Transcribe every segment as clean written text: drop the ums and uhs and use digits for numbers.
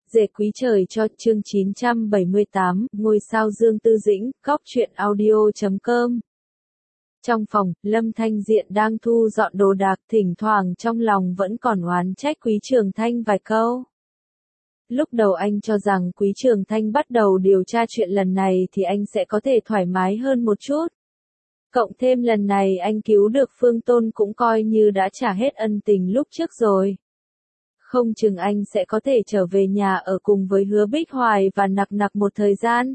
Dệt quý trời cho chương 978, ngôi sao Dương Tư Dĩnh, góc truyện audio.com. Trong phòng, Lâm Thanh Diện đang thu dọn đồ đạc, thỉnh thoảng trong lòng vẫn còn oán trách Quý Trường Thanh vài câu. Lúc đầu anh cho rằng Quý Trường Thanh bắt đầu điều tra chuyện lần này thì anh sẽ có thể thoải mái hơn một chút. Cộng thêm lần này anh cứu được Phương Tôn cũng coi như đã trả hết ân tình lúc trước rồi. Không chừng anh sẽ có thể trở về nhà ở cùng với Hứa Bích Hoài và nặc nặc một thời gian.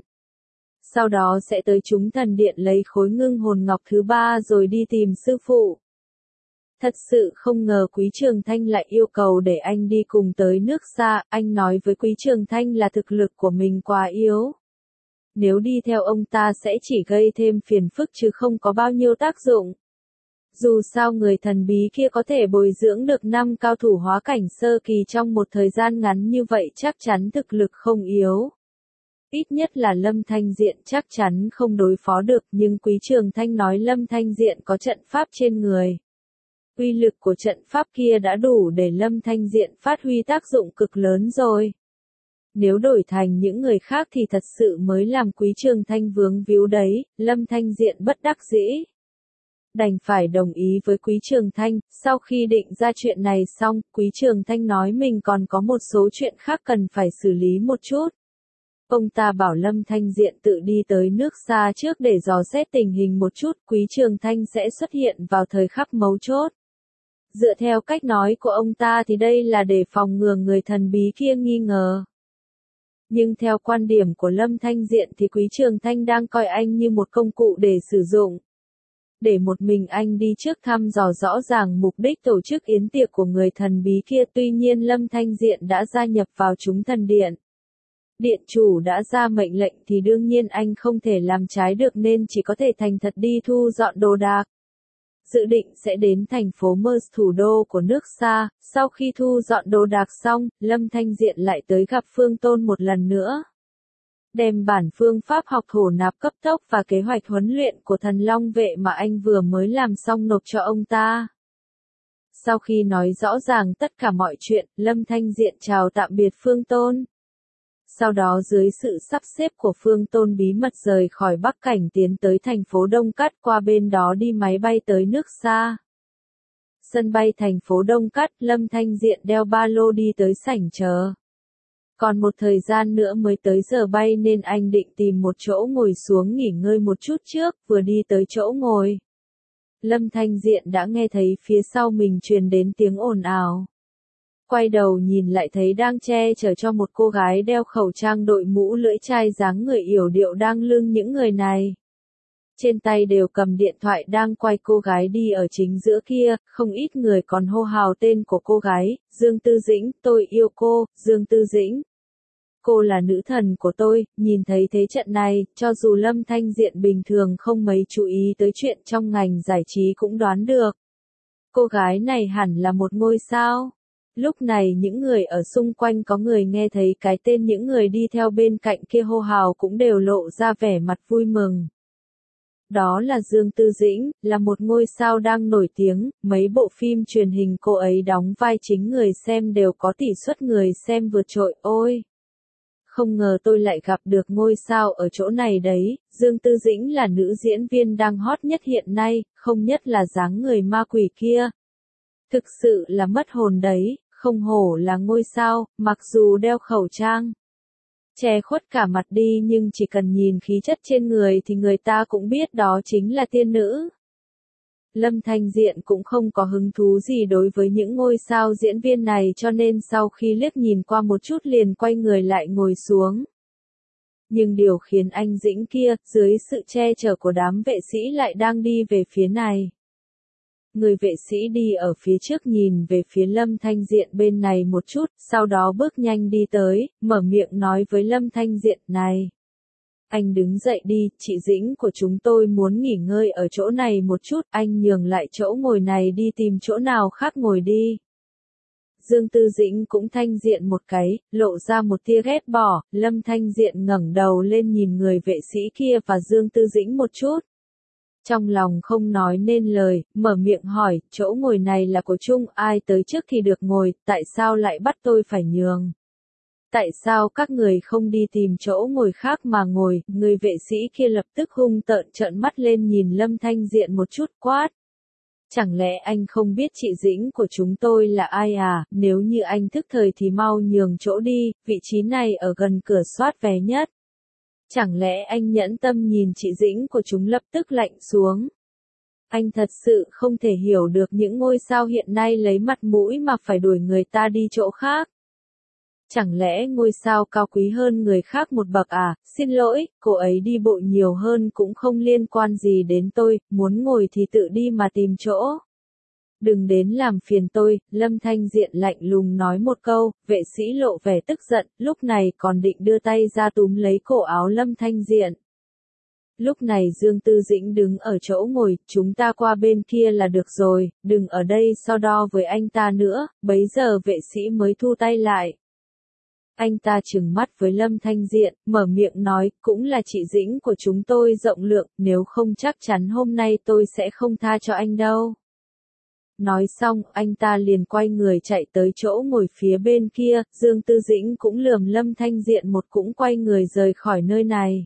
Sau đó sẽ tới chúng thần điện lấy khối ngưng hồn ngọc thứ 3 rồi đi tìm sư phụ. Thật sự không ngờ Quý Trường Thanh lại yêu cầu để anh đi cùng tới nước xa, anh nói với Quý Trường Thanh là thực lực của mình quá yếu. Nếu đi theo ông ta sẽ chỉ gây thêm phiền phức chứ không có bao nhiêu tác dụng. Dù sao người thần bí kia có thể bồi dưỡng được 5 cao thủ hóa cảnh sơ kỳ trong một thời gian ngắn như vậy chắc chắn thực lực không yếu. Ít nhất là Lâm Thanh Diện chắc chắn không đối phó được, nhưng Quý Trường Thanh nói Lâm Thanh Diện có trận pháp trên người. Uy lực của trận pháp kia đã đủ để Lâm Thanh Diện phát huy tác dụng cực lớn rồi. Nếu đổi thành những người khác thì thật sự mới làm Quý Trường Thanh vướng víu đấy, Lâm Thanh Diện bất đắc dĩ. Đành phải đồng ý với Quý Trường Thanh, sau khi định ra chuyện này xong, Quý Trường Thanh nói mình còn có một số chuyện khác cần phải xử lý một chút. Ông ta bảo Lâm Thanh Diện tự đi tới nước xa trước để dò xét tình hình một chút, Quý Trường Thanh sẽ xuất hiện vào thời khắc mấu chốt. Dựa theo cách nói của ông ta thì đây là để phòng ngừa người thần bí kia nghi ngờ. Nhưng theo quan điểm của Lâm Thanh Diện thì Quý Trường Thanh đang coi anh như một công cụ để sử dụng. Để một mình anh đi trước thăm dò rõ ràng mục đích tổ chức yến tiệc của người thần bí kia, tuy nhiên Lâm Thanh Diện đã gia nhập vào chúng thần điện. Điện chủ đã ra mệnh lệnh thì đương nhiên anh không thể làm trái được nên chỉ có thể thành thật đi thu dọn đồ đạc. Dự định sẽ đến thành phố Mers, thủ đô của nước xa. Sau khi thu dọn đồ đạc xong, Lâm Thanh Diện lại tới gặp Phương Tôn một lần nữa. Đem bản phương pháp học thổ nạp cấp tốc và kế hoạch huấn luyện của thần Long vệ mà anh vừa mới làm xong nộp cho ông ta. Sau khi nói rõ ràng tất cả mọi chuyện, Lâm Thanh Diện chào tạm biệt Phương Tôn. Sau đó dưới sự sắp xếp của Phương Tôn bí mật rời khỏi Bắc Cảnh tiến tới thành phố Đông Cát, qua bên đó đi máy bay tới nước xa. Sân bay thành phố Đông Cát, Lâm Thanh Diện đeo ba lô đi tới sảnh chờ. Còn một thời gian nữa mới tới giờ bay nên anh định tìm một chỗ ngồi xuống nghỉ ngơi một chút trước, vừa đi tới chỗ ngồi. Lâm Thanh Diện đã nghe thấy phía sau mình truyền đến tiếng ồn ào. Quay đầu nhìn lại thấy đang che chở cho một cô gái đeo khẩu trang đội mũ lưỡi chai dáng người yểu điệu đang lưng những người này. Trên tay đều cầm điện thoại đang quay cô gái đi ở chính giữa kia, không ít người còn hô hào tên của cô gái, Dương Tư Dĩnh, tôi yêu cô, Dương Tư Dĩnh. Cô là nữ thần của tôi, nhìn thấy thế trận này, cho dù Lâm Thanh Diện bình thường không mấy chú ý tới chuyện trong ngành giải trí cũng đoán được. Cô gái này hẳn là một ngôi sao. Lúc này những người ở xung quanh có người nghe thấy cái tên những người đi theo bên cạnh kia hô hào cũng đều lộ ra vẻ mặt vui mừng. Đó là Dương Tư Dĩnh, là một ngôi sao đang nổi tiếng, mấy bộ phim truyền hình cô ấy đóng vai chính người xem đều có tỷ suất người xem vượt trội, ôi! Không ngờ tôi lại gặp được ngôi sao ở chỗ này đấy, Dương Tư Dĩnh là nữ diễn viên đang hot nhất hiện nay, không nhất là dáng người ma quỷ kia. Thực sự là mất hồn đấy, không hổ là ngôi sao, mặc dù đeo khẩu trang che khuất cả mặt đi nhưng chỉ cần nhìn khí chất trên người thì người ta cũng biết đó chính là tiên nữ. Lâm Thanh Diện cũng không có hứng thú gì đối với những ngôi sao diễn viên này cho nên sau khi liếc nhìn qua một chút liền quay người lại ngồi xuống. Nhưng điều khiến anh Dĩnh kia, dưới sự che chở của đám vệ sĩ lại đang đi về phía này. Người vệ sĩ đi ở phía trước nhìn về phía Lâm Thanh Diện bên này một chút, sau đó bước nhanh đi tới, mở miệng nói với Lâm Thanh Diện, này. Anh đứng dậy đi, chị Dĩnh của chúng tôi muốn nghỉ ngơi ở chỗ này một chút, anh nhường lại chỗ ngồi này đi tìm chỗ nào khác ngồi đi. Dương Tư Dĩnh cũng Thanh Diện một cái, lộ ra một tia ghét bỏ, Lâm Thanh Diện ngẩng đầu lên nhìn người vệ sĩ kia và Dương Tư Dĩnh một chút. Trong lòng không nói nên lời, mở miệng hỏi, chỗ ngồi này là của chung, ai tới trước thì được ngồi, tại sao lại bắt tôi phải nhường? Tại sao các người không đi tìm chỗ ngồi khác mà ngồi? Người vệ sĩ kia lập tức hung tợn trợn mắt lên nhìn Lâm Thanh Diện một chút quát. Chẳng lẽ anh không biết chị dĩnh của chúng tôi là ai à? Nếu như anh thức thời thì mau nhường chỗ đi, vị trí này ở gần cửa soát vé nhất. Chẳng lẽ anh nhẫn tâm nhìn chị dĩnh của chúng lập tức lạnh xuống? Anh thật sự không thể hiểu được những ngôi sao hiện nay lấy mặt mũi mà phải đuổi người ta đi chỗ khác. Chẳng lẽ ngôi sao cao quý hơn người khác một bậc à? Xin lỗi, cô ấy đi bộ nhiều hơn cũng không liên quan gì đến tôi, muốn ngồi thì tự đi mà tìm chỗ. Đừng đến làm phiền tôi, Lâm Thanh Diện lạnh lùng nói một câu, vệ sĩ lộ vẻ tức giận, lúc này còn định đưa tay ra túm lấy cổ áo Lâm Thanh Diện. Lúc này Dương Tư Dĩnh đứng ở chỗ ngồi, chúng ta qua bên kia là được rồi, đừng ở đây so đo với anh ta nữa, bấy giờ vệ sĩ mới thu tay lại. Anh ta trừng mắt với Lâm Thanh Diện, mở miệng nói, cũng là chị dĩnh của chúng tôi rộng lượng, nếu không chắc chắn hôm nay tôi sẽ không tha cho anh đâu. Nói xong, anh ta liền quay người chạy tới chỗ ngồi phía bên kia, Dương Tư Dĩnh cũng lườm Lâm Thanh Diện một cũng quay người rời khỏi nơi này.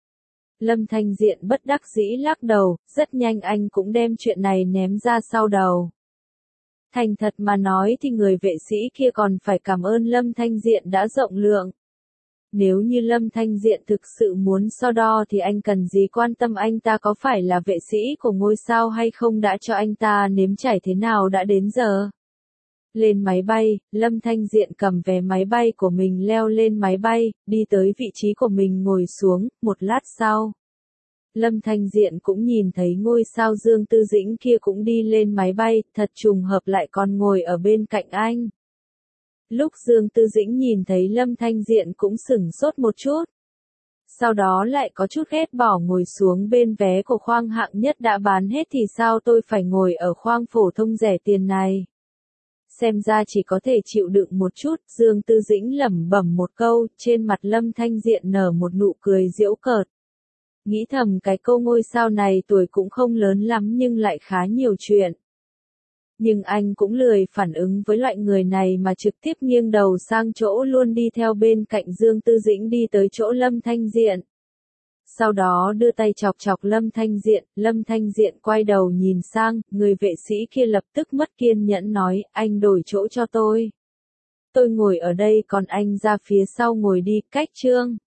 Lâm Thanh Diện bất đắc dĩ lắc đầu, rất nhanh anh cũng đem chuyện này ném ra sau đầu. Thành thật mà nói thì người vệ sĩ kia còn phải cảm ơn Lâm Thanh Diện đã rộng lượng. Nếu như Lâm Thanh Diện thực sự muốn so đo thì anh cần gì quan tâm anh ta có phải là vệ sĩ của ngôi sao hay không, đã cho anh ta nếm trải thế nào đã đến giờ. Lên máy bay, Lâm Thanh Diện cầm vé máy bay của mình leo lên máy bay, đi tới vị trí của mình ngồi xuống, một lát sau. Lâm Thanh Diện cũng nhìn thấy ngôi sao Dương Tư Dĩnh kia cũng đi lên máy bay, thật trùng hợp lại còn ngồi ở bên cạnh anh. Lúc Dương Tư Dĩnh nhìn thấy Lâm Thanh Diện cũng sửng sốt một chút. Sau đó lại có chút ghét bỏ ngồi xuống bên vé của khoang hạng nhất đã bán hết thì sao tôi phải ngồi ở khoang phổ thông rẻ tiền này. Xem ra chỉ có thể chịu đựng một chút, Dương Tư Dĩnh lẩm bẩm một câu, trên mặt Lâm Thanh Diện nở một nụ cười giễu cợt. Nghĩ thầm cái cô ngôi sao này tuổi cũng không lớn lắm nhưng lại khá nhiều chuyện. Nhưng anh cũng lười phản ứng với loại người này mà trực tiếp nghiêng đầu sang chỗ luôn đi theo bên cạnh Dương Tư Dĩnh đi tới chỗ Lâm Thanh Diện. Sau đó đưa tay chọc chọc Lâm Thanh Diện quay đầu nhìn sang, người vệ sĩ kia lập tức mất kiên nhẫn nói, anh đổi chỗ cho tôi. Tôi ngồi ở đây còn anh ra phía sau ngồi đi, cách chương.